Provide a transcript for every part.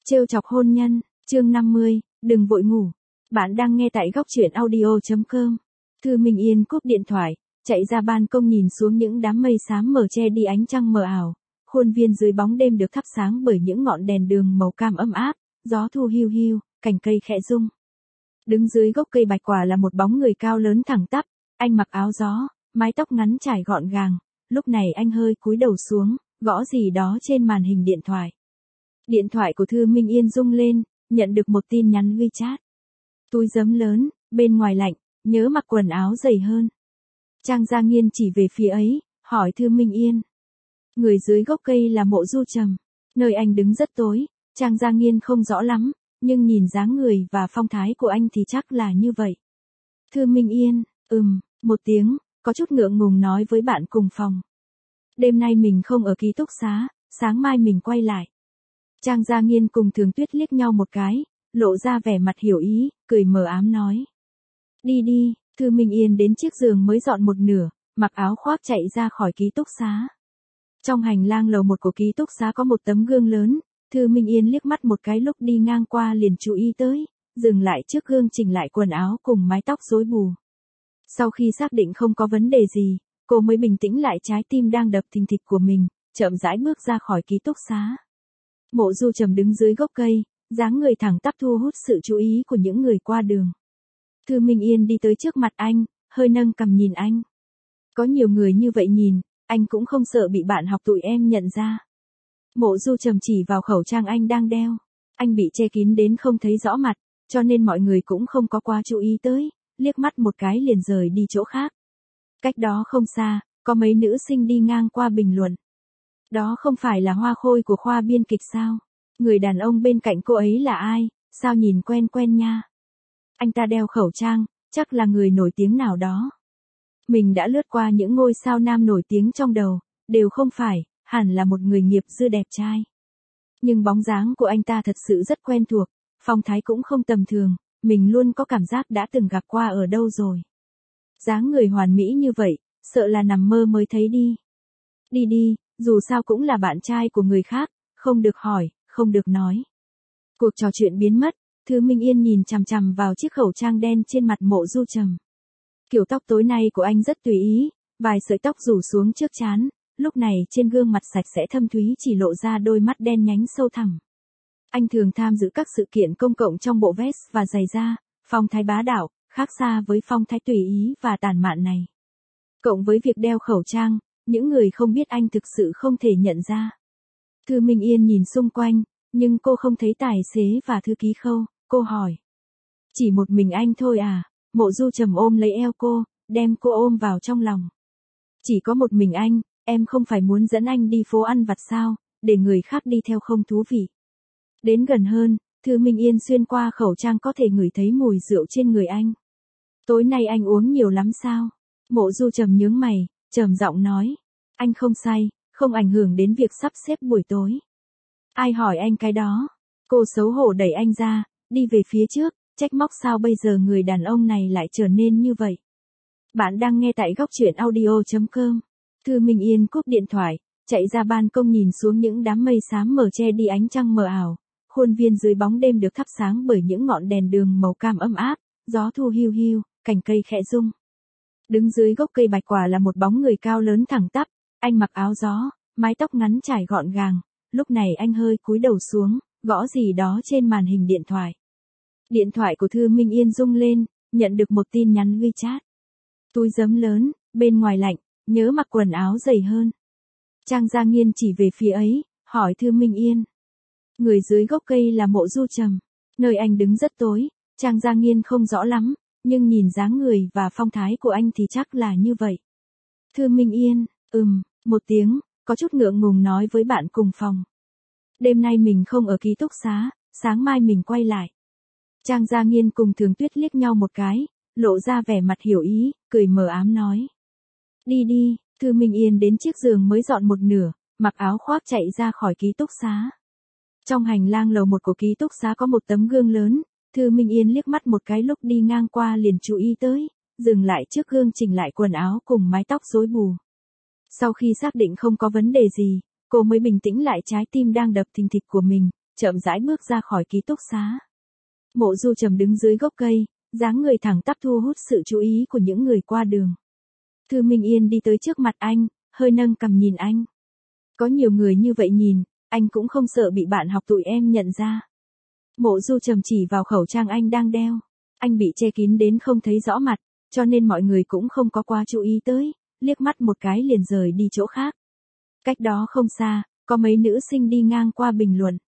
Trêu chọc hôn nhân, chương 50, đừng vội ngủ. Bạn đang nghe tại góc truyện audio.com. Thư Minh Yên cúp điện thoại, chạy ra ban công nhìn xuống những đám mây xám mờ che đi ánh trăng mờ ảo. Khuôn viên dưới bóng đêm được thắp sáng bởi những ngọn đèn đường màu cam ấm áp, gió thu hiu hiu, cành cây khẽ rung. Đứng dưới gốc cây bạch quả là một bóng người cao lớn thẳng tắp, anh mặc áo gió, mái tóc ngắn trải gọn gàng. Lúc này anh hơi cúi đầu xuống, gõ gì đó trên màn hình điện thoại. Điện thoại của Thư Minh Yên rung lên, nhận được một tin nhắn WeChat. Túi giấm lớn, bên ngoài lạnh, nhớ mặc quần áo dày hơn. Trang Gia Nghiên chỉ về phía ấy, hỏi Thư Minh Yên. Người dưới gốc cây là Mộ Du Trầm. Nơi anh đứng rất tối, Trang Gia Nghiên không rõ lắm, nhưng nhìn dáng người và phong thái của anh thì chắc là như vậy. Thư Minh Yên, một tiếng, có chút ngượng ngùng nói với bạn cùng phòng. Đêm nay mình không ở ký túc xá, sáng mai mình quay lại. Trang Gia Nghiên cùng Thường Tuyết liếc nhau một cái, lộ ra vẻ mặt hiểu ý, cười mờ ám nói. Đi đi, Thư Minh Yên đến chiếc giường mới dọn một nửa, mặc áo khoác chạy ra khỏi ký túc xá. Trong hành lang lầu 1 của ký túc xá có một tấm gương lớn, Thư Minh Yên liếc mắt một cái lúc đi ngang qua liền chú ý tới, dừng lại trước gương chỉnh lại quần áo cùng mái tóc rối bù. Sau khi xác định không có vấn đề gì, cô mới bình tĩnh lại trái tim đang đập thình thịch của mình, chậm rãi bước ra khỏi ký túc xá. Mộ Du Trầm đứng dưới gốc cây, dáng người thẳng tắp thu hút sự chú ý của những người qua đường. Thư Minh Yên đi tới trước mặt anh, hơi nâng cằm nhìn anh. Có nhiều người như vậy nhìn, anh cũng không sợ bị bạn học tụi em nhận ra. Mộ Du Trầm chỉ vào khẩu trang anh đang đeo. Anh bị che kín đến không thấy rõ mặt, cho nên mọi người cũng không có quá chú ý tới, liếc mắt một cái liền rời đi chỗ khác. Cách đó không xa, có mấy nữ sinh đi ngang qua bình luận. Đó không phải là Hoa Khôi của khoa biên kịch sao? Người đàn ông bên cạnh cô ấy là ai? Sao nhìn quen quen nha? Anh ta đeo khẩu trang, chắc là người nổi tiếng nào đó. Mình đã lướt qua những ngôi sao nam nổi tiếng trong đầu, đều không phải, hẳn là một người nghiệp dư đẹp trai. Nhưng bóng dáng của anh ta thật sự rất quen thuộc, phong thái cũng không tầm thường, mình luôn có cảm giác đã từng gặp qua ở đâu rồi. Dáng người hoàn mỹ như vậy, sợ là nằm mơ mới thấy đi. Đi đi, dù sao cũng là bạn trai của người khác, không được hỏi, không được nói. Cuộc trò chuyện biến mất, Thư Minh Yên nhìn chằm chằm vào chiếc khẩu trang đen trên mặt Mộ Du Trầm. Kiểu tóc tối nay của anh rất tùy ý, vài sợi tóc rủ xuống trước trán, lúc này trên gương mặt sạch sẽ thâm thúy chỉ lộ ra đôi mắt đen nhánh sâu thẳm. Anh thường tham dự các sự kiện công cộng trong bộ vest và giày da, phong thái bá đạo, khác xa với phong thái tùy ý và tản mạn này. Cộng với việc đeo khẩu trang, những người không biết anh thực sự không thể nhận ra. Thư Minh Yên nhìn xung quanh, nhưng cô không thấy tài xế và thư ký Khâu, cô hỏi. Chỉ một mình anh thôi à? Mộ Du Trầm ôm lấy eo cô, đem cô ôm vào trong lòng. Chỉ có một mình anh, em không phải muốn dẫn anh đi phố ăn vặt sao, để người khác đi theo không thú vị. Đến gần hơn, Thư Minh Yên xuyên qua khẩu trang có thể ngửi thấy mùi rượu trên người anh. Tối nay anh uống nhiều lắm sao? Mộ Du Trầm nhướng mày, trầm giọng nói. Anh không say, không ảnh hưởng đến việc sắp xếp buổi tối. Ai hỏi anh cái đó? Cô xấu hổ đẩy anh ra, đi về phía trước, trách móc sao bây giờ người đàn ông này lại trở nên như vậy. Bạn đang nghe tại góc truyện audio.com. Thư Minh Yên cúp điện thoại, chạy ra ban công nhìn xuống những đám mây xám mờ che đi ánh trăng mờ ảo. Khuôn viên dưới bóng đêm được thắp sáng bởi những ngọn đèn đường màu cam ấm áp, gió thu hiu hiu, cành cây khẽ rung. Đứng dưới gốc cây bạch quả là một bóng người cao lớn thẳng tắp, anh mặc áo gió, mái tóc ngắn trải gọn gàng. Lúc này anh hơi cúi đầu xuống, gõ gì đó trên màn hình điện thoại. Điện thoại của Thư Minh Yên rung lên, nhận được một tin nhắn WeChat. Túi giấm lớn, bên ngoài lạnh, nhớ mặc quần áo dày hơn. Trang Gia Nghiên chỉ về phía ấy, hỏi Thư Minh Yên. Người dưới gốc cây là Mộ Du Trầm. Nơi anh đứng rất tối, Trang Gia Nghiên không rõ lắm, nhưng nhìn dáng người và phong thái của anh thì chắc là như vậy. Thư Minh Yên, một tiếng, có chút ngượng ngùng nói với bạn cùng phòng. Đêm nay mình không ở ký túc xá, sáng mai mình quay lại. Trang Gia Nghiên cùng Thường Tuyết liếc nhau một cái, lộ ra vẻ mặt hiểu ý, cười mờ ám nói. Đi đi, Thư Minh Yên đến chiếc giường mới dọn một nửa, mặc áo khoác chạy ra khỏi ký túc xá. Trong hành lang lầu 1 của ký túc xá có một tấm gương lớn, Thư Minh Yên liếc mắt một cái lúc đi ngang qua liền chú ý tới, dừng lại trước gương chỉnh lại quần áo cùng mái tóc rối bù. Sau khi xác định không có vấn đề gì, cô mới bình tĩnh lại trái tim đang đập thình thịch của mình, chậm rãi bước ra khỏi ký túc xá. Mộ Du Trầm đứng dưới gốc cây, dáng người thẳng tắp thu hút sự chú ý của những người qua đường. Thư Minh Yên đi tới trước mặt anh, hơi nâng cằm nhìn anh. Có nhiều người như vậy nhìn, anh cũng không sợ bị bạn học tụi em nhận ra. Mộ Du Trầm chỉ vào khẩu trang anh đang đeo. Anh bị che kín đến không thấy rõ mặt, cho nên mọi người cũng không có quá chú ý tới, liếc mắt một cái liền rời đi chỗ khác. Cách đó không xa, có mấy nữ sinh đi ngang qua bình luận.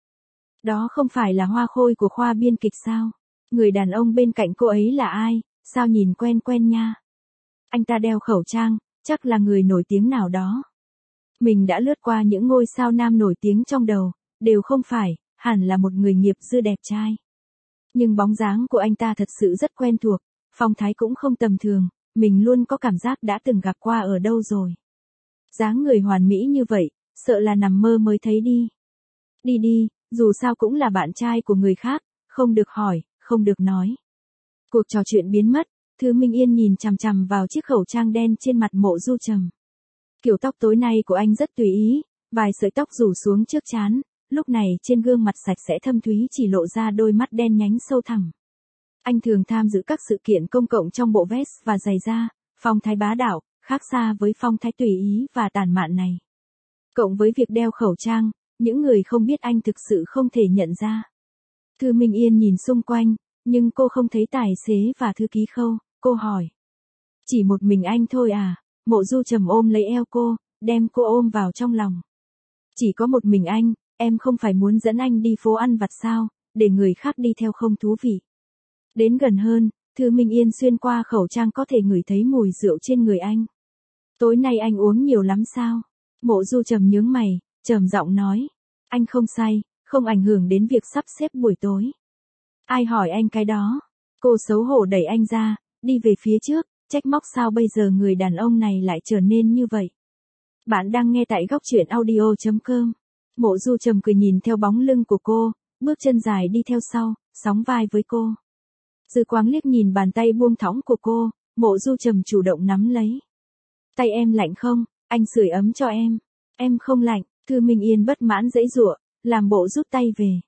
Đó không phải là Hoa Khôi của khoa biên kịch sao? Người đàn ông bên cạnh cô ấy là ai, sao nhìn quen quen nha? Anh ta đeo khẩu trang, chắc là người nổi tiếng nào đó. Mình đã lướt qua những ngôi sao nam nổi tiếng trong đầu, đều không phải, hẳn là một người nghiệp dư đẹp trai. Nhưng bóng dáng của anh ta thật sự rất quen thuộc, phong thái cũng không tầm thường, mình luôn có cảm giác đã từng gặp qua ở đâu rồi. Dáng người hoàn mỹ như vậy, sợ là nằm mơ mới thấy đi. Đi đi, dù sao cũng là bạn trai của người khác, không được hỏi, không được nói. Cuộc trò chuyện biến mất, Thư Minh Yên nhìn chằm chằm vào chiếc khẩu trang đen trên mặt Mộ Du Trầm. Kiểu tóc tối nay của anh rất tùy ý, vài sợi tóc rủ xuống trước trán, lúc này trên gương mặt sạch sẽ thâm thúy chỉ lộ ra đôi mắt đen nhánh sâu thẳm. Anh thường tham dự các sự kiện công cộng trong bộ vest và giày da, phong thái bá đạo, khác xa với phong thái tùy ý và tản mạn này. Cộng với việc đeo khẩu trang, những người không biết anh thực sự không thể nhận ra. Thư Minh Yên nhìn xung quanh, nhưng cô không thấy tài xế và thư ký Khâu, cô hỏi. Chỉ một mình anh thôi à? Mộ Du Trầm ôm lấy eo cô, đem cô ôm vào trong lòng. Chỉ có một mình anh, em không phải muốn dẫn anh đi phố ăn vặt sao, để người khác đi theo không thú vị. Đến gần hơn, Thư Minh Yên xuyên qua khẩu trang có thể ngửi thấy mùi rượu trên người anh. Tối nay anh uống nhiều lắm sao? Mộ Du Trầm nhướng mày, trầm giọng nói. Anh không say, không ảnh hưởng đến việc sắp xếp buổi tối. Ai hỏi anh cái đó? Cô xấu hổ đẩy anh ra, đi về phía trước, trách móc sao bây giờ người đàn ông này lại trở nên như vậy. Bạn đang nghe tại góc truyện audio.com. Mộ Du Trầm cười nhìn theo bóng lưng của cô, bước chân dài đi theo sau, sóng vai với cô. Dư Quang liếc nhìn bàn tay buông thõng của cô, Mộ Du Trầm chủ động nắm lấy. Tay em lạnh không, anh sưởi ấm cho em. Em không lạnh, Thư Minh Yên bất mãn giãy giụa, làm bộ rút tay về.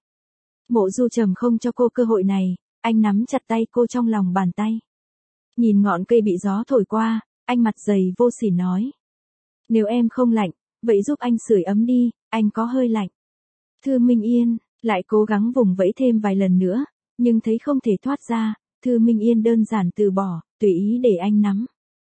Mộ Du Trầm không cho cô cơ hội này, anh nắm chặt tay cô trong lòng bàn tay. Nhìn ngọn cây bị gió thổi qua, anh mặt dày vô sỉ nói. Nếu em không lạnh, vậy giúp anh sưởi ấm đi, anh có hơi lạnh. Thư Minh Yên, lại cố gắng vùng vẫy thêm vài lần nữa, nhưng thấy không thể thoát ra, Thư Minh Yên đơn giản từ bỏ, tùy ý để anh nắm.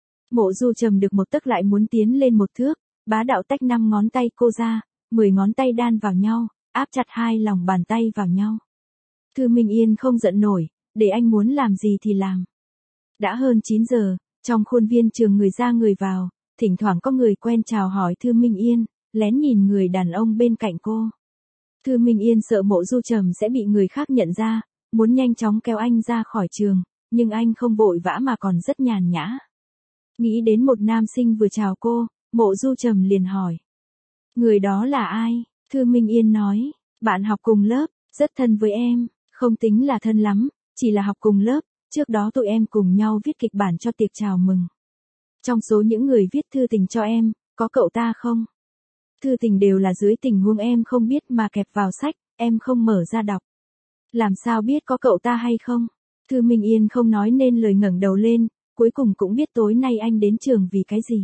Mộ Du Trầm được một tấc lại muốn tiến lên một thước, bá đạo tách 5 ngón tay cô ra, 10 ngón tay đan vào nhau, áp chặt hai lòng bàn tay vào nhau. Thư Minh Yên không giận nổi, để anh muốn làm gì thì làm. Đã hơn 9 giờ, trong khuôn viên trường người ra người vào, thỉnh thoảng có người quen chào hỏi Thư Minh Yên, lén nhìn người đàn ông bên cạnh cô. Thư Minh Yên sợ Mộ Du Trầm sẽ bị người khác nhận ra, muốn nhanh chóng kéo anh ra khỏi trường, nhưng anh không vội vã mà còn rất nhàn nhã. Nghĩ đến một nam sinh vừa chào cô, Mộ Du Trầm liền hỏi. Người đó là ai? Thư Minh Yên nói, bạn học cùng lớp, rất thân với em, không tính là thân lắm, chỉ là học cùng lớp, trước đó tụi em cùng nhau viết kịch bản cho tiệc chào mừng. Trong số những người viết thư tình cho em, có cậu ta không? Thư tình đều là dưới tình huống em không biết mà kẹp vào sách, em không mở ra đọc. Làm sao biết có cậu ta hay không? Thư Minh Yên không nói nên lời ngẩng đầu lên, cuối cùng cũng biết tối nay anh đến trường vì cái gì.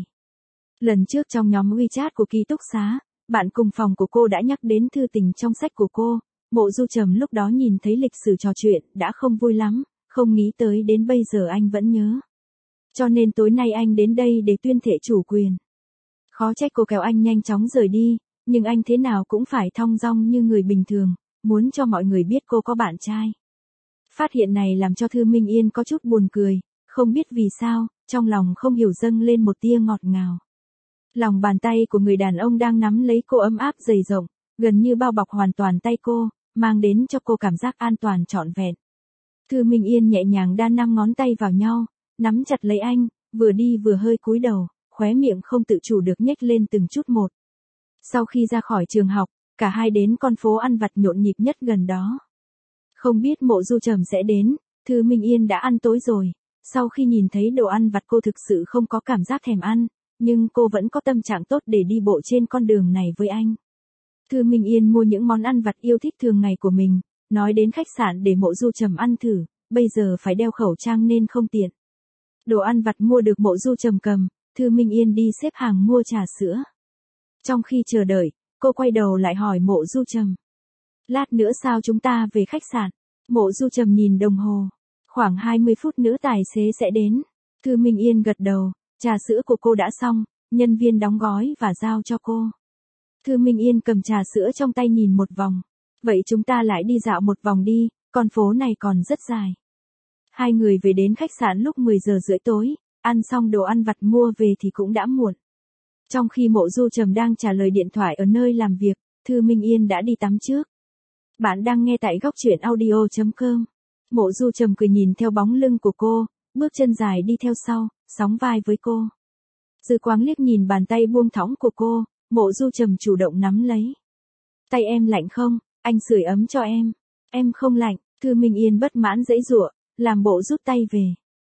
Lần trước trong nhóm WeChat của ký túc xá, bạn cùng phòng của cô đã nhắc đến thư tình trong sách của cô, Mộ Du Trầm lúc đó nhìn thấy lịch sử trò chuyện đã không vui lắm, không nghĩ tới đến bây giờ anh vẫn nhớ. Cho nên tối nay anh đến đây để tuyên thệ chủ quyền. Khó trách cô kéo anh nhanh chóng rời đi, nhưng anh thế nào cũng phải thong dong như người bình thường, muốn cho mọi người biết cô có bạn trai. Phát hiện này làm cho Thư Minh Yên có chút buồn cười, không biết vì sao, trong lòng không hiểu dâng lên một tia ngọt ngào. Lòng bàn tay của người đàn ông đang nắm lấy cô ấm áp dày rộng, gần như bao bọc hoàn toàn tay cô, mang đến cho cô cảm giác an toàn trọn vẹn. Thư Minh Yên nhẹ nhàng đan 5 ngón tay vào nhau, nắm chặt lấy anh, vừa đi vừa hơi cúi đầu, khóe miệng không tự chủ được nhếch lên từng chút một. Sau khi ra khỏi trường học, cả hai đến con phố ăn vặt nhộn nhịp nhất gần đó. Không biết Mộ Du Trầm sẽ đến, Thư Minh Yên đã ăn tối rồi, sau khi nhìn thấy đồ ăn vặt cô thực sự không có cảm giác thèm ăn, nhưng cô vẫn có tâm trạng tốt để đi bộ trên con đường này với anh. Thư Minh Yên mua những món ăn vặt yêu thích thường ngày của mình, nói đến khách sạn để Mộ Du Trầm ăn thử, bây giờ phải đeo khẩu trang nên không tiện. Đồ ăn vặt mua được Mộ Du Trầm cầm, Thư Minh Yên đi xếp hàng mua trà sữa. Trong khi chờ đợi, cô quay đầu lại hỏi Mộ Du Trầm. Lát nữa sao chúng ta về khách sạn? Mộ Du Trầm nhìn đồng hồ. Khoảng 20 phút nữa tài xế sẽ đến. Thư Minh Yên gật đầu, trà sữa của cô đã xong, nhân viên đóng gói và giao cho cô. Thư Minh Yên cầm trà sữa trong tay nhìn một vòng. Vậy chúng ta lại đi dạo một vòng đi, con phố này còn rất dài. Hai người về đến khách sạn lúc 10 giờ rưỡi tối, ăn xong đồ ăn vặt mua về thì cũng đã muộn. Trong khi Mộ Du Trầm đang trả lời điện thoại ở nơi làm việc, Thư Minh Yên đã đi tắm trước. Bạn đang nghe tại góc truyện audio.com. Mộ Du Trầm cười nhìn theo bóng lưng của cô, bước chân dài đi theo sau, sóng vai với cô. Dư Quang liếc nhìn bàn tay buông thõng của cô, Mộ Du Trầm chủ động nắm lấy. Tay em lạnh không, anh sưởi ấm cho em. Em không lạnh, Thư Minh Yên bất mãn giãy giụa, làm bộ rút tay về.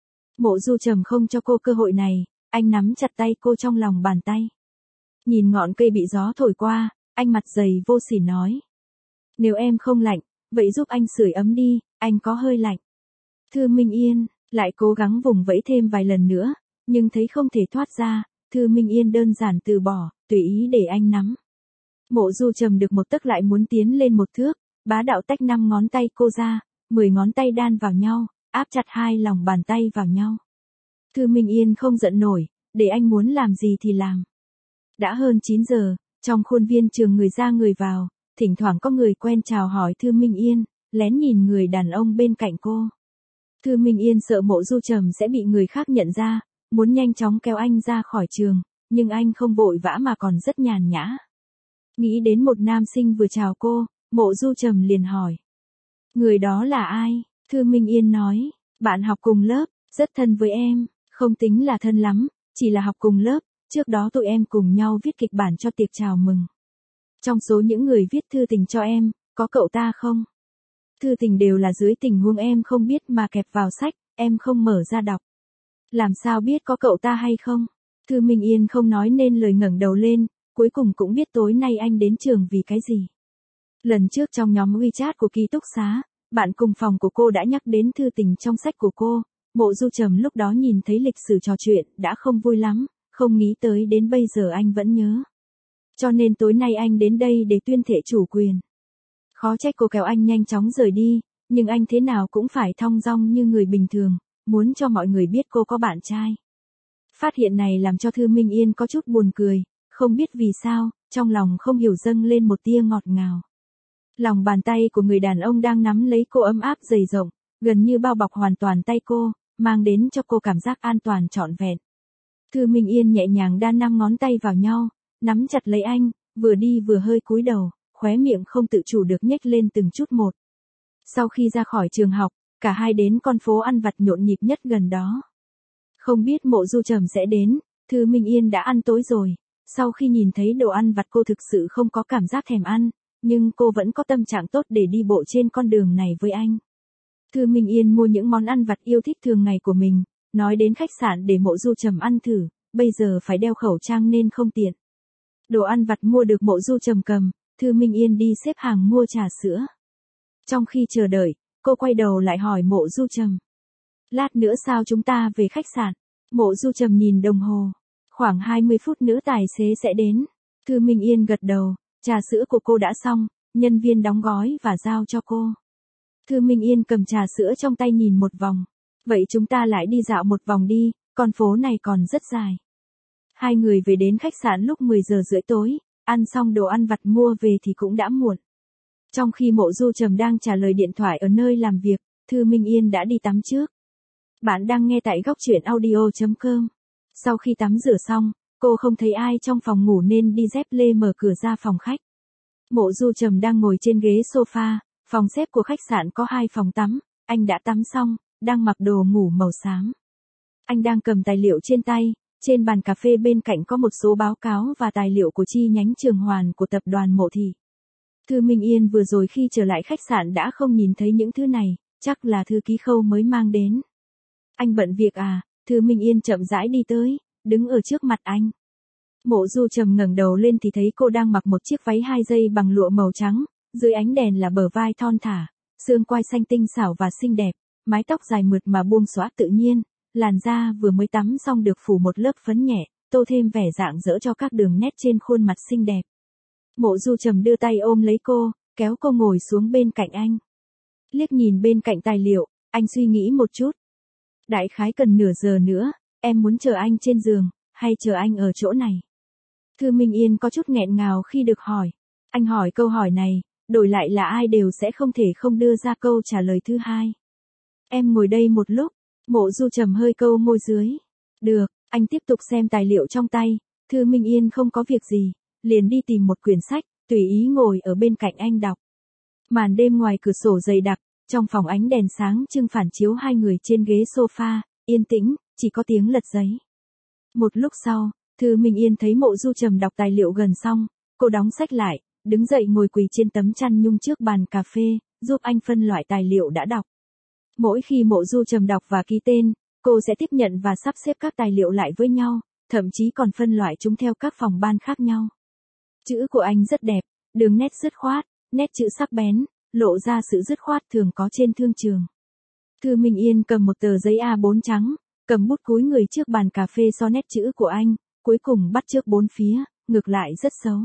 Mộ Du Trầm không cho cô cơ hội này, anh nắm chặt tay cô trong lòng bàn tay. Nhìn ngọn cây bị gió thổi qua, anh mặt dày vô sỉ nói. Nếu em không lạnh, vậy giúp anh sưởi ấm đi, anh có hơi lạnh. Thư Minh Yên lại cố gắng vùng vẫy thêm vài lần nữa, nhưng thấy không thể thoát ra, Thư Minh Yên đơn giản từ bỏ, tùy ý để anh nắm. Mộ Du Trầm được một tấc lại muốn tiến lên một thước, bá đạo tách 5 ngón tay cô ra, 10 ngón tay đan vào nhau, áp chặt hai lòng bàn tay vào nhau. Thư Minh Yên không giận nổi, để anh muốn làm gì thì làm. Đã hơn 9 giờ, trong khuôn viên trường người ra người vào, thỉnh thoảng có người quen chào hỏi Thư Minh Yên, lén nhìn người đàn ông bên cạnh cô. Thư Minh Yên sợ Mộ Du Trầm sẽ bị người khác nhận ra, muốn nhanh chóng kéo anh ra khỏi trường, nhưng anh không vội vã mà còn rất nhàn nhã. Nghĩ đến một nam sinh vừa chào cô, Mộ Du Trầm liền hỏi. Người đó là ai? Thư Minh Yên nói, bạn học cùng lớp, rất thân với em, không tính là thân lắm, chỉ là học cùng lớp, trước đó tụi em cùng nhau viết kịch bản cho tiệc chào mừng. Trong số những người viết thư tình cho em, có cậu ta không? Thư tình đều là dưới tình huống em không biết mà kẹp vào sách, em không mở ra đọc. Làm sao biết có cậu ta hay không? Thư Minh Yên không nói nên lời ngẩng đầu lên, cuối cùng cũng biết tối nay anh đến trường vì cái gì. Lần trước trong nhóm WeChat của ký túc xá, bạn cùng phòng của cô đã nhắc đến thư tình trong sách của cô, Mộ Du Trầm lúc đó nhìn thấy lịch sử trò chuyện đã không vui lắm, không nghĩ tới đến bây giờ anh vẫn nhớ. Cho nên tối nay anh đến đây để tuyên thệ chủ quyền. Khó trách cô kéo anh nhanh chóng rời đi, nhưng anh thế nào cũng phải thong dong như người bình thường, muốn cho mọi người biết cô có bạn trai. Phát hiện này làm cho Thư Minh Yên có chút buồn cười, không biết vì sao, trong lòng không hiểu dâng lên một tia ngọt ngào. Lòng bàn tay của người đàn ông đang nắm lấy cô ấm áp dày rộng, gần như bao bọc hoàn toàn tay cô, mang đến cho cô cảm giác an toàn trọn vẹn. Thư Minh Yên nhẹ nhàng đan 5 ngón tay vào nhau, nắm chặt lấy anh, vừa đi vừa hơi cúi đầu, khóe miệng không tự chủ được nhếch lên từng chút một. Sau khi ra khỏi trường học, cả hai đến con phố ăn vặt nhộn nhịp nhất gần đó. Không biết Mộ Du Trầm sẽ đến, Thư Minh Yên đã ăn tối rồi. Sau khi nhìn thấy đồ ăn vặt cô thực sự không có cảm giác thèm ăn, nhưng cô vẫn có tâm trạng tốt để đi bộ trên con đường này với anh. Thư Minh Yên mua những món ăn vặt yêu thích thường ngày của mình, nói đến khách sạn để Mộ Du Trầm ăn thử, bây giờ phải đeo khẩu trang nên không tiện. Đồ ăn vặt mua được Mộ Du Trầm cầm, Thư Minh Yên đi xếp hàng mua trà sữa. Trong khi chờ đợi, cô quay đầu lại hỏi Mộ Du Trầm. Lát nữa sao chúng ta về khách sạn? Mộ Du Trầm nhìn đồng hồ. Khoảng 20 phút nữa tài xế sẽ đến. Thư Minh Yên gật đầu, trà sữa của cô đã xong, nhân viên đóng gói và giao cho cô. Thư Minh Yên cầm trà sữa trong tay nhìn một vòng. Vậy chúng ta lại đi dạo một vòng đi, con phố này còn rất dài. Hai người về đến khách sạn lúc 10 giờ rưỡi tối, ăn xong đồ ăn vặt mua về thì cũng đã muộn. Trong khi Mộ Du Trầm đang trả lời điện thoại ở nơi làm việc, Thư Minh Yên đã đi tắm trước. Bạn đang nghe tại góc truyện audio.com. Sau khi tắm rửa xong, cô không thấy ai trong phòng ngủ nên đi dép lê mở cửa ra phòng khách. Mộ Du Trầm đang ngồi trên ghế sofa, phòng xếp của khách sạn có 2 phòng tắm, anh đã tắm xong, đang mặc đồ ngủ màu xám. Anh đang cầm tài liệu trên tay, trên bàn cà phê bên cạnh có một số báo cáo và tài liệu của chi nhánh Trường Hoàn của tập đoàn Mộ Thị. Thư Minh Yên vừa rồi khi trở lại khách sạn đã không nhìn thấy những thứ này, chắc là thư ký Khâu mới mang đến. Anh bận việc à? Thư Minh Yên chậm rãi đi tới, đứng ở trước mặt anh. Mộ Du Trầm ngẩng đầu lên thì thấy cô đang mặc một chiếc váy 2 dây bằng lụa màu trắng, dưới ánh đèn là bờ vai thon thả, xương quai xanh tinh xảo và xinh đẹp, mái tóc dài mượt mà buông xõa tự nhiên, làn da vừa mới tắm xong được phủ một lớp phấn nhẹ, tô thêm vẻ rạng rỡ cho các đường nét trên khuôn mặt xinh đẹp. Mộ Du Trầm đưa tay ôm lấy cô, kéo cô ngồi xuống bên cạnh anh. Liếc nhìn bên cạnh tài liệu, anh suy nghĩ một chút. Đại khái cần nửa giờ nữa, em muốn chờ anh trên giường, hay chờ anh ở chỗ này? Thư Minh Yên có chút nghẹn ngào khi được hỏi. Anh hỏi câu hỏi này, đổi lại là ai đều sẽ không thể không đưa ra câu trả lời thứ hai. Em ngồi đây một lúc, Mộ Du Trầm hơi câu môi dưới. Được, anh tiếp tục xem tài liệu trong tay, Thư Minh Yên không có việc gì, liền đi tìm một quyển sách, tùy ý ngồi ở bên cạnh anh đọc. Màn đêm ngoài cửa sổ dày đặc, trong phòng ánh đèn sáng trưng phản chiếu hai người trên ghế sofa, yên tĩnh, chỉ có tiếng lật giấy. Một lúc sau, Thư Minh Yên thấy Mộ Du Trầm đọc tài liệu gần xong, cô đóng sách lại, đứng dậy ngồi quỳ trên tấm chăn nhung trước bàn cà phê, giúp anh phân loại tài liệu đã đọc. Mỗi khi Mộ Du Trầm đọc và ký tên, cô sẽ tiếp nhận và sắp xếp các tài liệu lại với nhau, thậm chí còn phân loại chúng theo các phòng ban khác nhau. Chữ của anh rất đẹp, đường nét dứt khoát, nét chữ sắc bén, lộ ra sự dứt khoát thường có trên thương trường. Thư Minh Yên cầm một tờ giấy A4 trắng, cầm bút cúi người trước bàn cà phê so nét chữ của anh, cuối cùng bắt trước bốn phía, ngược lại rất xấu.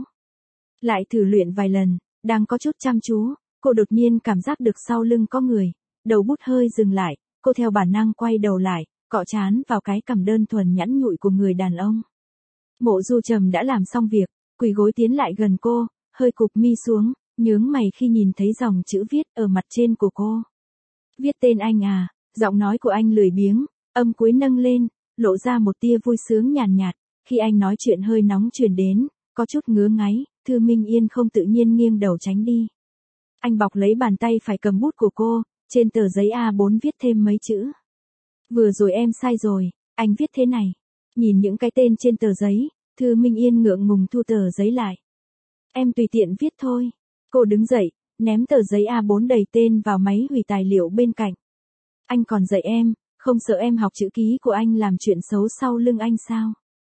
Lại thử luyện vài lần, đang có chút chăm chú, cô đột nhiên cảm giác được sau lưng có người, đầu bút hơi dừng lại, cô theo bản năng quay đầu lại, cọ trán vào cái cằm đơn thuần nhẵn nhụi của người đàn ông. Mộ Du Trầm đã làm xong việc, quỳ gối tiến lại gần cô, hơi cụp mi xuống, nhướng mày khi nhìn thấy dòng chữ viết ở mặt trên của cô. Viết tên anh à, giọng nói của anh lười biếng, âm cuối nâng lên, lộ ra một tia vui sướng nhàn nhạt, khi anh nói chuyện hơi nóng truyền đến, có chút ngứa ngáy, Thư Minh Yên không tự nhiên nghiêng đầu tránh đi. Anh bọc lấy bàn tay phải cầm bút của cô, trên tờ giấy A4 viết thêm mấy chữ. Vừa rồi em sai rồi, anh viết thế này. Nhìn những cái tên trên tờ giấy, Thư Minh Yên ngượng ngùng thu tờ giấy lại. Em tùy tiện viết thôi. Cô đứng dậy, ném tờ giấy A4 đầy tên vào máy hủy tài liệu bên cạnh. Anh còn dạy em, không sợ em học chữ ký của anh làm chuyện xấu sau lưng anh sao?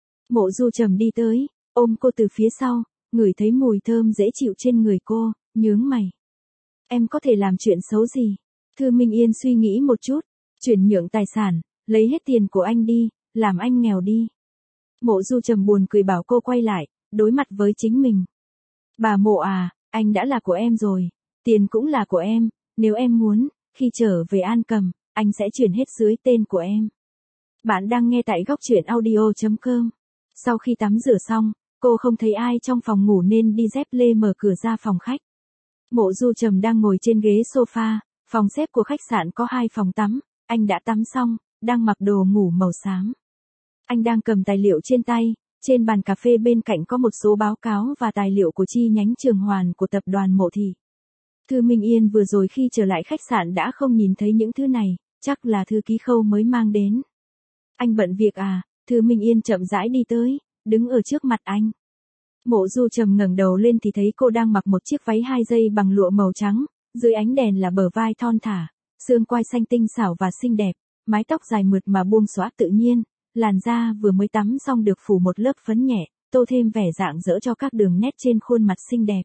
Mộ Du Trầm đi tới, ôm cô từ phía sau, ngửi thấy mùi thơm dễ chịu trên người cô, nhướng mày. Em có thể làm chuyện xấu gì? Thư Minh Yên suy nghĩ một chút, chuyển nhượng tài sản, lấy hết tiền của anh đi, làm anh nghèo đi. Mộ Du Trầm buồn cười bảo cô quay lại, đối mặt với chính mình. Bà Mộ à, anh đã là của em rồi, tiền cũng là của em, nếu em muốn, khi trở về An Cầm, anh sẽ chuyển hết dưới tên của em. Bạn đang nghe tại góc truyện audio.com. Sau khi tắm rửa xong, cô không thấy ai trong phòng ngủ nên đi dép lê mở cửa ra phòng khách. Mộ Du Trầm đang ngồi trên ghế sofa, phòng xếp của khách sạn có 2 phòng tắm, anh đã tắm xong, đang mặc đồ ngủ màu xám. Anh đang cầm tài liệu trên tay, trên bàn cà phê bên cạnh có một số báo cáo và tài liệu của chi nhánh Trường Hoàn của tập đoàn Mộ Thị. Thư Minh Yên vừa rồi khi trở lại khách sạn đã không nhìn thấy những thứ này, chắc là thư ký Khâu mới mang đến. Anh bận việc à? Thư Minh Yên chậm rãi đi tới, đứng ở trước mặt anh. Mộ Du Trầm ngẩng đầu lên thì thấy cô đang mặc một chiếc váy 2 dây bằng lụa màu trắng, dưới ánh đèn là bờ vai thon thả, xương quai xanh tinh xảo và xinh đẹp, mái tóc dài mượt mà buông xõa tự nhiên, làn da vừa mới tắm xong được phủ một lớp phấn nhẹ, tô thêm vẻ rạng rỡ cho các đường nét trên khuôn mặt xinh đẹp.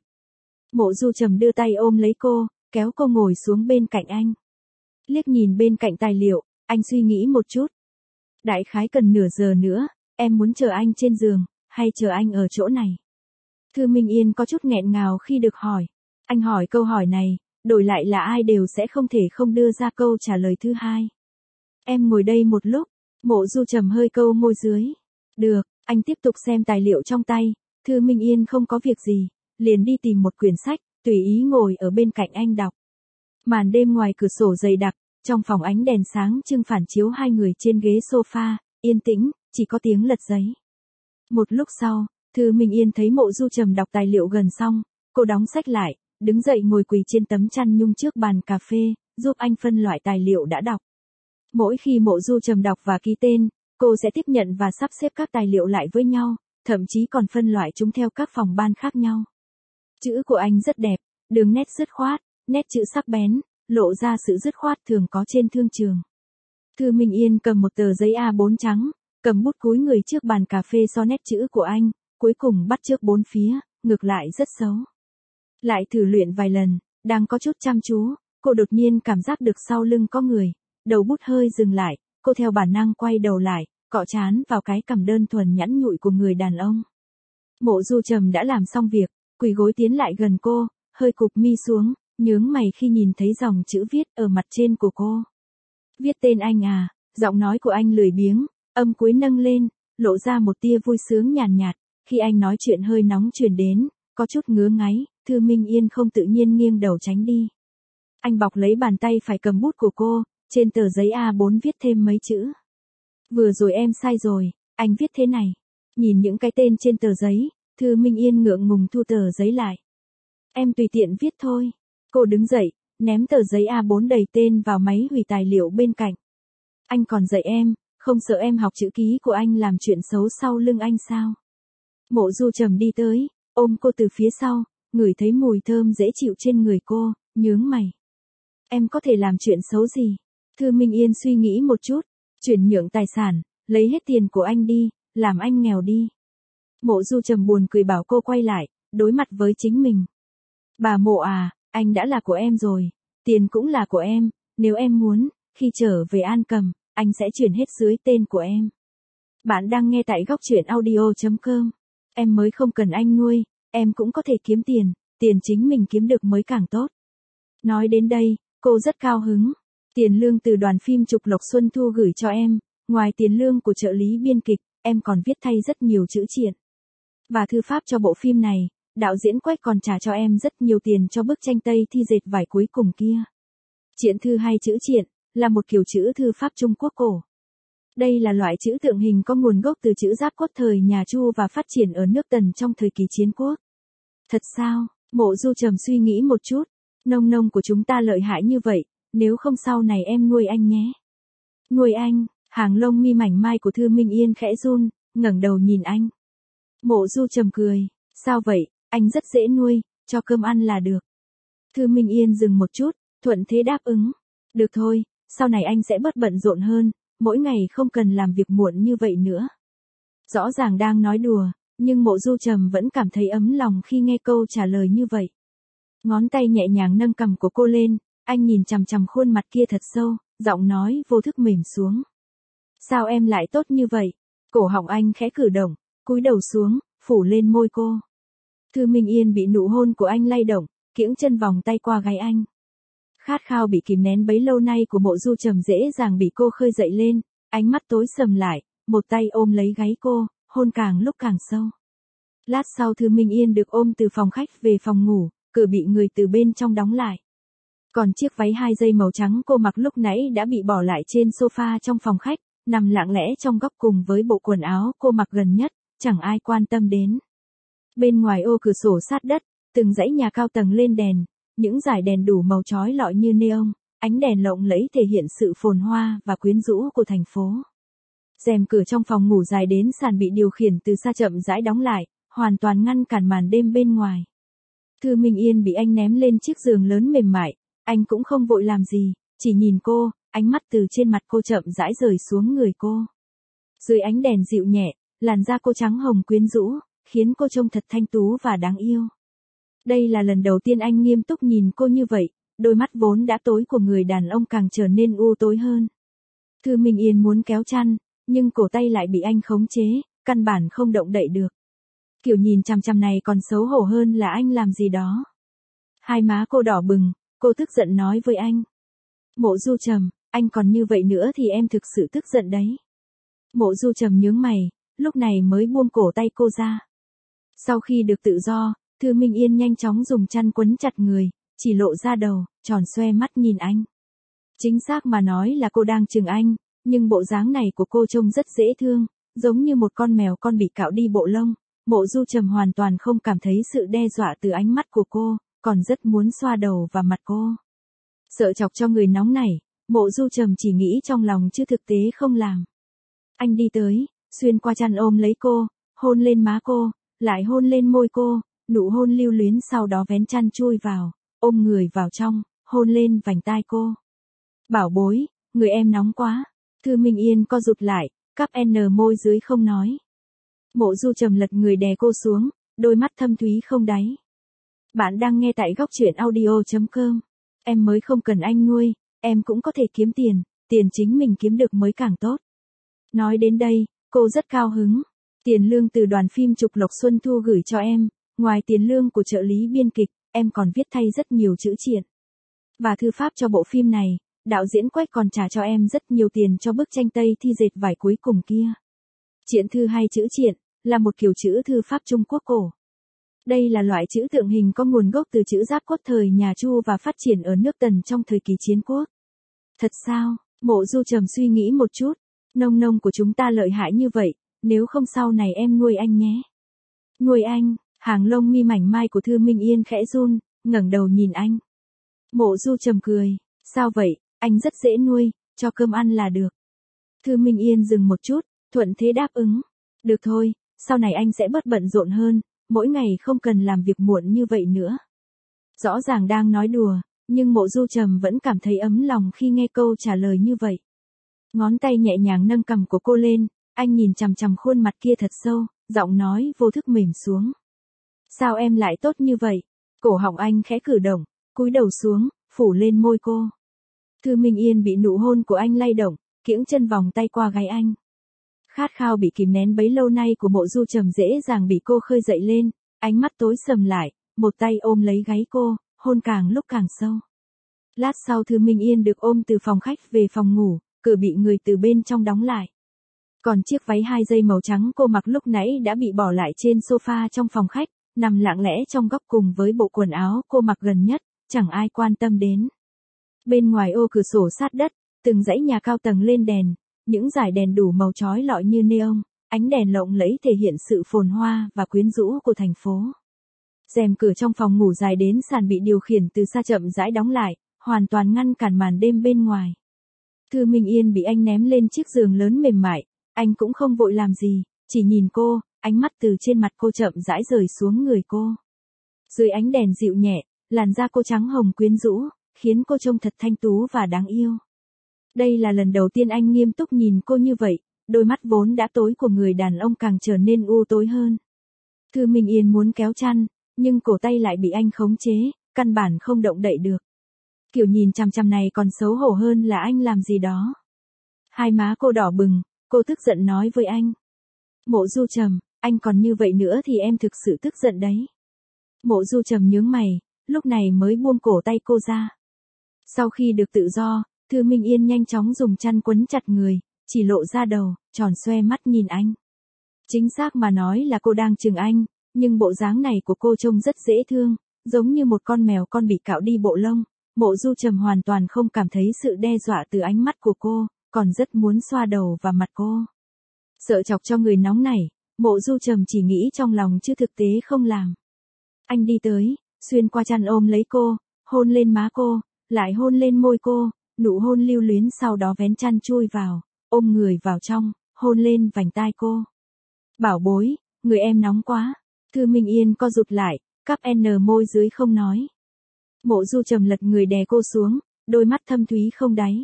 Mộ Du Trầm đưa tay ôm lấy cô, kéo cô ngồi xuống bên cạnh anh. Liếc nhìn bên cạnh tài liệu, anh suy nghĩ một chút. Đại khái cần nửa giờ nữa, em muốn chờ anh trên giường, hay chờ anh ở chỗ này? Thư Minh Yên có chút nghẹn ngào khi được hỏi. Anh hỏi câu hỏi này, đổi lại là ai đều sẽ không thể không đưa ra câu trả lời thứ hai. Em ngồi đây một lúc, Mộ Du Trầm hơi câu môi dưới. Được, anh tiếp tục xem tài liệu trong tay, Thư Minh Yên không có việc gì, liền đi tìm một quyển sách, tùy ý ngồi ở bên cạnh anh đọc. Màn đêm ngoài cửa sổ dày đặc, trong phòng ánh đèn sáng trưng phản chiếu hai người trên ghế sofa, yên tĩnh, chỉ có tiếng lật giấy. Một lúc sau, Thư Minh Yên thấy Mộ Du Trầm đọc tài liệu gần xong, cô đóng sách lại, đứng dậy ngồi quỳ trên tấm chăn nhung trước bàn cà phê, giúp anh phân loại tài liệu đã đọc. Mỗi khi Mộ Du Trầm đọc và ký tên, cô sẽ tiếp nhận và sắp xếp các tài liệu lại với nhau, thậm chí còn phân loại chúng theo các phòng ban khác nhau. Chữ của anh rất đẹp, đường nét dứt khoát, nét chữ sắc bén, lộ ra sự dứt khoát thường có trên thương trường. Thư Minh Yên cầm một tờ giấy A4 trắng, cầm bút cúi người trước bàn cà phê so nét chữ của anh, cuối cùng bắt chước bốn phía, ngược lại rất xấu. Lại thử luyện vài lần, đang có chút chăm chú, cô đột nhiên cảm giác được sau lưng có người, đầu bút hơi dừng lại, cô theo bản năng quay đầu lại, cọ trán vào cái cằm đơn thuần nhẵn nhụi của người đàn ông. Mộ Du Trầm đã làm xong việc, quỳ gối tiến lại gần cô, hơi cụp mi xuống, nhướng mày khi nhìn thấy dòng chữ viết ở mặt trên của cô. Viết tên anh à, giọng nói của anh lười biếng, âm cuối nâng lên, lộ ra một tia vui sướng nhàn nhạt, khi anh nói chuyện hơi nóng truyền đến, có chút ngứa ngáy, Thư Minh Yên không tự nhiên nghiêng đầu tránh đi. Anh bọc lấy bàn tay phải cầm bút của cô, trên tờ giấy A4 viết thêm mấy chữ. Vừa rồi em sai rồi, anh viết thế này. Nhìn những cái tên trên tờ giấy, Thư Minh Yên ngượng ngùng thu tờ giấy lại. Em tùy tiện viết thôi. Cô đứng dậy, ném tờ giấy A4 đầy tên vào máy hủy tài liệu bên cạnh. Anh còn dạy em, không sợ em học chữ ký của anh làm chuyện xấu sau lưng anh sao? Mộ Du Trầm đi tới, ôm cô từ phía sau, ngửi thấy mùi thơm dễ chịu trên người cô, nhướng mày. Em có thể làm chuyện xấu gì? Thư Minh Yên suy nghĩ một chút, chuyển nhượng tài sản, lấy hết tiền của anh đi, làm anh nghèo đi. Mộ Du Trầm buồn cười bảo cô quay lại, đối mặt với chính mình. Bà Mộ à, anh đã là của em rồi, tiền cũng là của em, nếu em muốn, khi trở về An Cầm, anh sẽ chuyển hết dưới tên của em. Bạn đang nghe tại góc truyện audio.com. Em mới không cần anh nuôi, em cũng có thể kiếm tiền, tiền chính mình kiếm được mới càng tốt. Nói đến đây, cô rất cao hứng. Tiền lương từ đoàn phim Trục Lộc Xuân Thu gửi cho em, ngoài tiền lương của trợ lý biên kịch, em còn viết thay rất nhiều chữ truyện. Và thư pháp cho bộ phim này, đạo diễn Quách còn trả cho em rất nhiều tiền cho bức tranh Tây Thi dệt vải cuối cùng kia. Truyện thư hay chữ truyện, là một kiểu chữ thư pháp Trung Quốc cổ. Đây là loại chữ tượng hình có nguồn gốc từ chữ Giáp Cốt thời nhà Chu và phát triển ở nước Tần trong thời kỳ chiến quốc. Thật sao? Mộ Du Trầm suy nghĩ một chút. Nông nông của chúng ta lợi hại như vậy, nếu không sau này em nuôi anh nhé. Nuôi anh, hàng lông mi mảnh mai của Thư Minh Yên khẽ run, ngẩng đầu nhìn anh. Mộ Du Trầm cười, sao vậy, anh rất dễ nuôi, cho cơm ăn là được. Thư Minh Yên dừng một chút, thuận thế đáp ứng. Được thôi, sau này anh sẽ bớt bận rộn hơn, mỗi ngày không cần làm việc muộn như vậy nữa. Rõ ràng đang nói đùa, nhưng Mộ Du Trầm vẫn cảm thấy ấm lòng khi nghe câu trả lời như vậy. Ngón tay nhẹ nhàng nâng cằm của cô lên, anh nhìn chằm chằm khuôn mặt kia thật sâu, giọng nói vô thức mềm xuống. Sao em lại tốt như vậy? Cổ họng anh khẽ cử động, cúi đầu xuống, phủ lên môi cô. Thư Minh Yên bị nụ hôn của anh lay động, kiễng chân vòng tay qua gáy anh. Khát khao bị kìm nén bấy lâu nay của Mộ Du Trầm dễ dàng bị cô khơi dậy lên, ánh mắt tối sầm lại, một tay ôm lấy gáy cô, hôn càng lúc càng sâu. Lát sau Thư Minh Yên được ôm từ phòng khách về phòng ngủ, cửa bị người từ bên trong đóng lại. Còn chiếc váy 2 dây màu trắng cô mặc lúc nãy đã bị bỏ lại trên sofa trong phòng khách, nằm lặng lẽ trong góc cùng với bộ quần áo cô mặc gần nhất, chẳng ai quan tâm đến. Bên ngoài ô cửa sổ sát đất, từng dãy nhà cao tầng lên đèn, những dải đèn đủ màu chói lọi như neon, ánh đèn lộng lẫy thể hiện sự phồn hoa và quyến rũ của thành phố. Rèm cửa trong phòng ngủ dài đến sàn bị điều khiển từ xa chậm rãi đóng lại, hoàn toàn ngăn cản màn đêm bên ngoài. Thư Minh Yên bị anh ném lên chiếc giường lớn mềm mại, anh cũng không vội làm gì, chỉ nhìn cô, ánh mắt từ trên mặt cô chậm rãi rời xuống người cô. Dưới ánh đèn dịu nhẹ, làn da cô trắng hồng quyến rũ, khiến cô trông thật thanh tú và đáng yêu. Đây là lần đầu tiên anh nghiêm túc nhìn cô như vậy, đôi mắt vốn đã tối của người đàn ông càng trở nên u tối hơn. Thư Minh Yên muốn kéo chăn, nhưng cổ tay lại bị anh khống chế, căn bản không động đậy được. Kiểu nhìn chằm chằm này còn xấu hổ hơn là anh làm gì đó. Hai má cô đỏ bừng, cô tức giận nói với anh. Mộ Du Trầm, anh còn như vậy nữa thì em thực sự tức giận đấy. Mộ Du Trầm nhướng mày, lúc này mới buông cổ tay cô ra. Sau khi được tự do, Thư Minh Yên nhanh chóng dùng chăn quấn chặt người, chỉ lộ ra đầu, tròn xoe mắt nhìn anh. Chính xác mà nói là cô đang chừng anh, nhưng bộ dáng này của cô trông rất dễ thương, giống như một con mèo con bị cạo đi bộ lông. Mộ Du Trầm hoàn toàn không cảm thấy sự đe dọa từ ánh mắt của cô, còn rất muốn xoa đầu vào mặt cô. Sợ chọc cho người nóng nảy, Mộ Du Trầm chỉ nghĩ trong lòng chứ thực tế không làm. Anh đi tới, xuyên qua chăn ôm lấy cô, hôn lên má cô, lại hôn lên môi cô, nụ hôn lưu luyến sau đó vén chăn chui vào, ôm người vào trong, hôn lên vành tai cô. Bảo bối, người em nóng quá. Thư Minh Yên co rụt lại, cắp N môi dưới không nói. Mộ Du Trầm lật người đè cô xuống, đôi mắt thâm thúy không đáy. Bạn đang nghe tại góc truyện audio.com. Em mới không cần anh nuôi, em cũng có thể kiếm tiền, tiền chính mình kiếm được mới càng tốt. Nói đến đây, cô rất cao hứng. Tiền lương từ đoàn phim Trục Lộc Xuân Thu gửi cho em, ngoài tiền lương của trợ lý biên kịch, em còn viết thay rất nhiều chữ truyện. Và thư pháp cho bộ phim này, đạo diễn Quách còn trả cho em rất nhiều tiền cho bức tranh Tây Thi dệt vải cuối cùng kia. Truyện thư hay chữ truyện, là một kiểu chữ thư pháp Trung Quốc cổ. Đây là loại chữ tượng hình có nguồn gốc từ chữ Giáp Cốt thời nhà Chu và phát triển ở nước Tần trong thời kỳ chiến quốc. Thật sao? Mộ Du Trầm suy nghĩ một chút. Nông nông của chúng ta lợi hại như vậy, nếu không sau này em nuôi anh nhé. Nuôi anh, hàng lông mi mảnh mai của Thư Minh Yên khẽ run, ngẩng đầu nhìn anh. Mộ Du Trầm cười, sao vậy, anh rất dễ nuôi, cho cơm ăn là được. Thư Minh Yên dừng một chút, thuận thế đáp ứng. Được thôi, sau này anh sẽ bớt bận rộn hơn, mỗi ngày không cần làm việc muộn như vậy nữa. Rõ ràng đang nói đùa, nhưng Mộ Du Trầm vẫn cảm thấy ấm lòng khi nghe câu trả lời như vậy. Ngón tay nhẹ nhàng nâng cằm của cô lên, anh nhìn chằm chằm khuôn mặt kia thật sâu, giọng nói vô thức mềm xuống. Sao em lại tốt như vậy? Cổ họng anh khẽ cử động, cúi đầu xuống, phủ lên môi cô. Thư Minh Yên bị nụ hôn của anh lay động, kiễng chân vòng tay qua gáy anh. Khát khao bị kìm nén bấy lâu nay của Mộ Du Trầm dễ dàng bị cô khơi dậy lên, ánh mắt tối sầm lại, một tay ôm lấy gáy cô, hôn càng lúc càng sâu. Lát sau Thư Minh Yên được ôm từ phòng khách về phòng ngủ, cửa bị người từ bên trong đóng lại. Còn chiếc váy 2 dây màu trắng cô mặc lúc nãy đã bị bỏ lại trên sofa trong phòng khách, nằm lặng lẽ trong góc cùng với bộ quần áo cô mặc gần nhất, chẳng ai quan tâm đến. Bên ngoài ô cửa sổ sát đất, từng dãy nhà cao tầng lên đèn, những dải đèn đủ màu chói lọi như neon, ánh đèn lộng lẫy thể hiện sự phồn hoa và quyến rũ của thành phố. Rèm cửa trong phòng ngủ dài đến sàn bị điều khiển từ xa chậm rãi đóng lại, hoàn toàn ngăn cản màn đêm bên ngoài. Thư Minh Yên bị anh ném lên chiếc giường lớn mềm mại, anh cũng không vội làm gì, chỉ nhìn cô, ánh mắt từ trên mặt cô chậm rãi rời xuống người cô. Dưới ánh đèn dịu nhẹ, làn da cô trắng hồng quyến rũ, khiến cô trông thật thanh tú và đáng yêu. Đây là lần đầu tiên anh nghiêm túc nhìn cô như vậy, đôi mắt vốn đã tối của người đàn ông càng trở nên u tối hơn. Thư Minh Yên muốn kéo chăn, nhưng cổ tay lại bị anh khống chế, căn bản không động đậy được. Kiểu nhìn chằm chằm này còn xấu hổ hơn là anh làm gì đó. Hai má cô đỏ bừng, cô tức giận nói với anh. Mộ Du Trầm, anh còn như vậy nữa thì em thực sự tức giận đấy. Mộ Du Trầm nhướng mày, lúc này mới buông cổ tay cô ra. Sau khi được tự do, Thư Minh Yên nhanh chóng dùng chăn quấn chặt người, chỉ lộ ra đầu, tròn xoe mắt nhìn anh. Chính xác mà nói là cô đang chừng anh, nhưng bộ dáng này của cô trông rất dễ thương, giống như một con mèo con bị cạo đi bộ lông. Mộ Du Trầm hoàn toàn không cảm thấy sự đe dọa từ ánh mắt của cô, còn rất muốn xoa đầu vào mặt cô. Sợ chọc cho người nóng nảy, Mộ Du Trầm chỉ nghĩ trong lòng chứ thực tế không làm. Anh đi tới, xuyên qua chăn ôm lấy cô, hôn lên má cô, lại hôn lên môi cô, nụ hôn lưu luyến sau đó vén chăn chui vào, ôm người vào trong, hôn lên vành tai cô. Bảo bối, người em nóng quá. Thư Minh Yên co rụt lại, cắp N môi dưới không nói. Mộ Du Trầm lật người đè cô xuống, đôi mắt thâm thúy không đáy.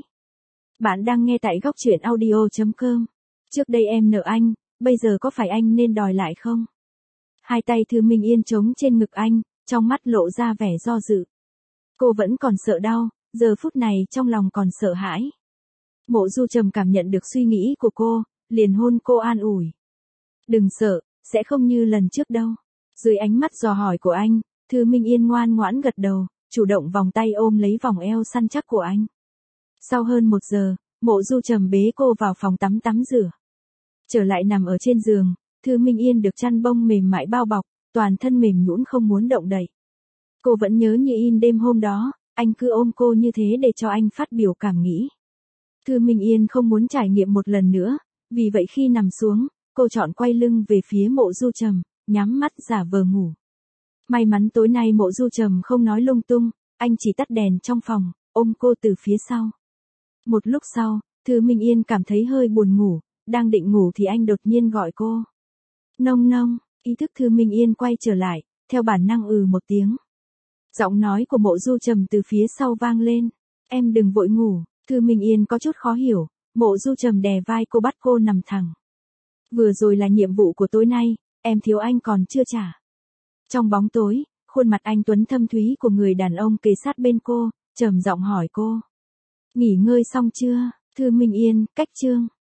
Bạn đang nghe tại góc truyện audio.com. Trước đây em nợ anh, bây giờ có phải anh nên đòi lại không? Hai tay Thư Minh Yên trống trên ngực anh, trong mắt lộ ra vẻ do dự. Cô vẫn còn sợ đau, giờ phút này trong lòng còn sợ hãi. Mộ Du Trầm cảm nhận được suy nghĩ của cô, liền hôn cô an ủi. Đừng sợ, sẽ không như lần trước đâu. Dưới ánh mắt dò hỏi của anh, Thư Minh Yên ngoan ngoãn gật đầu, chủ động vòng tay ôm lấy vòng eo săn chắc của anh. Sau hơn 1 giờ, Mộ Du Trầm bế cô vào phòng tắm rửa. Trở lại nằm ở trên giường, Thư Minh Yên được chăn bông mềm mại bao bọc, toàn thân mềm nhũn không muốn động đậy. Cô vẫn nhớ như in đêm hôm đó, anh cứ ôm cô như thế để cho anh phát biểu cảm nghĩ. Thư Minh Yên không muốn trải nghiệm một lần nữa, vì vậy khi nằm xuống, cô chọn quay lưng về phía Mộ Du Trầm, nhắm mắt giả vờ ngủ. May mắn tối nay Mộ Du Trầm không nói lung tung, anh chỉ tắt đèn trong phòng, ôm cô từ phía sau. Một lúc sau, Thư Minh Yên cảm thấy hơi buồn ngủ, đang định ngủ thì anh đột nhiên gọi cô. Nông nông, ý thức Thư Minh Yên quay trở lại, theo bản năng một tiếng. Giọng nói của Mộ Du Trầm từ phía sau vang lên. Em đừng vội ngủ. Thư Minh Yên có chút khó hiểu, Mộ Du Trầm đè vai cô bắt cô nằm thẳng. Vừa rồi là nhiệm vụ của tối nay, em thiếu anh còn chưa trả. Trong bóng tối, khuôn mặt anh tuấn thâm thúy của người đàn ông kề sát bên cô, trầm giọng hỏi cô. Nghỉ ngơi xong chưa? Thư Minh Yên, cách chương.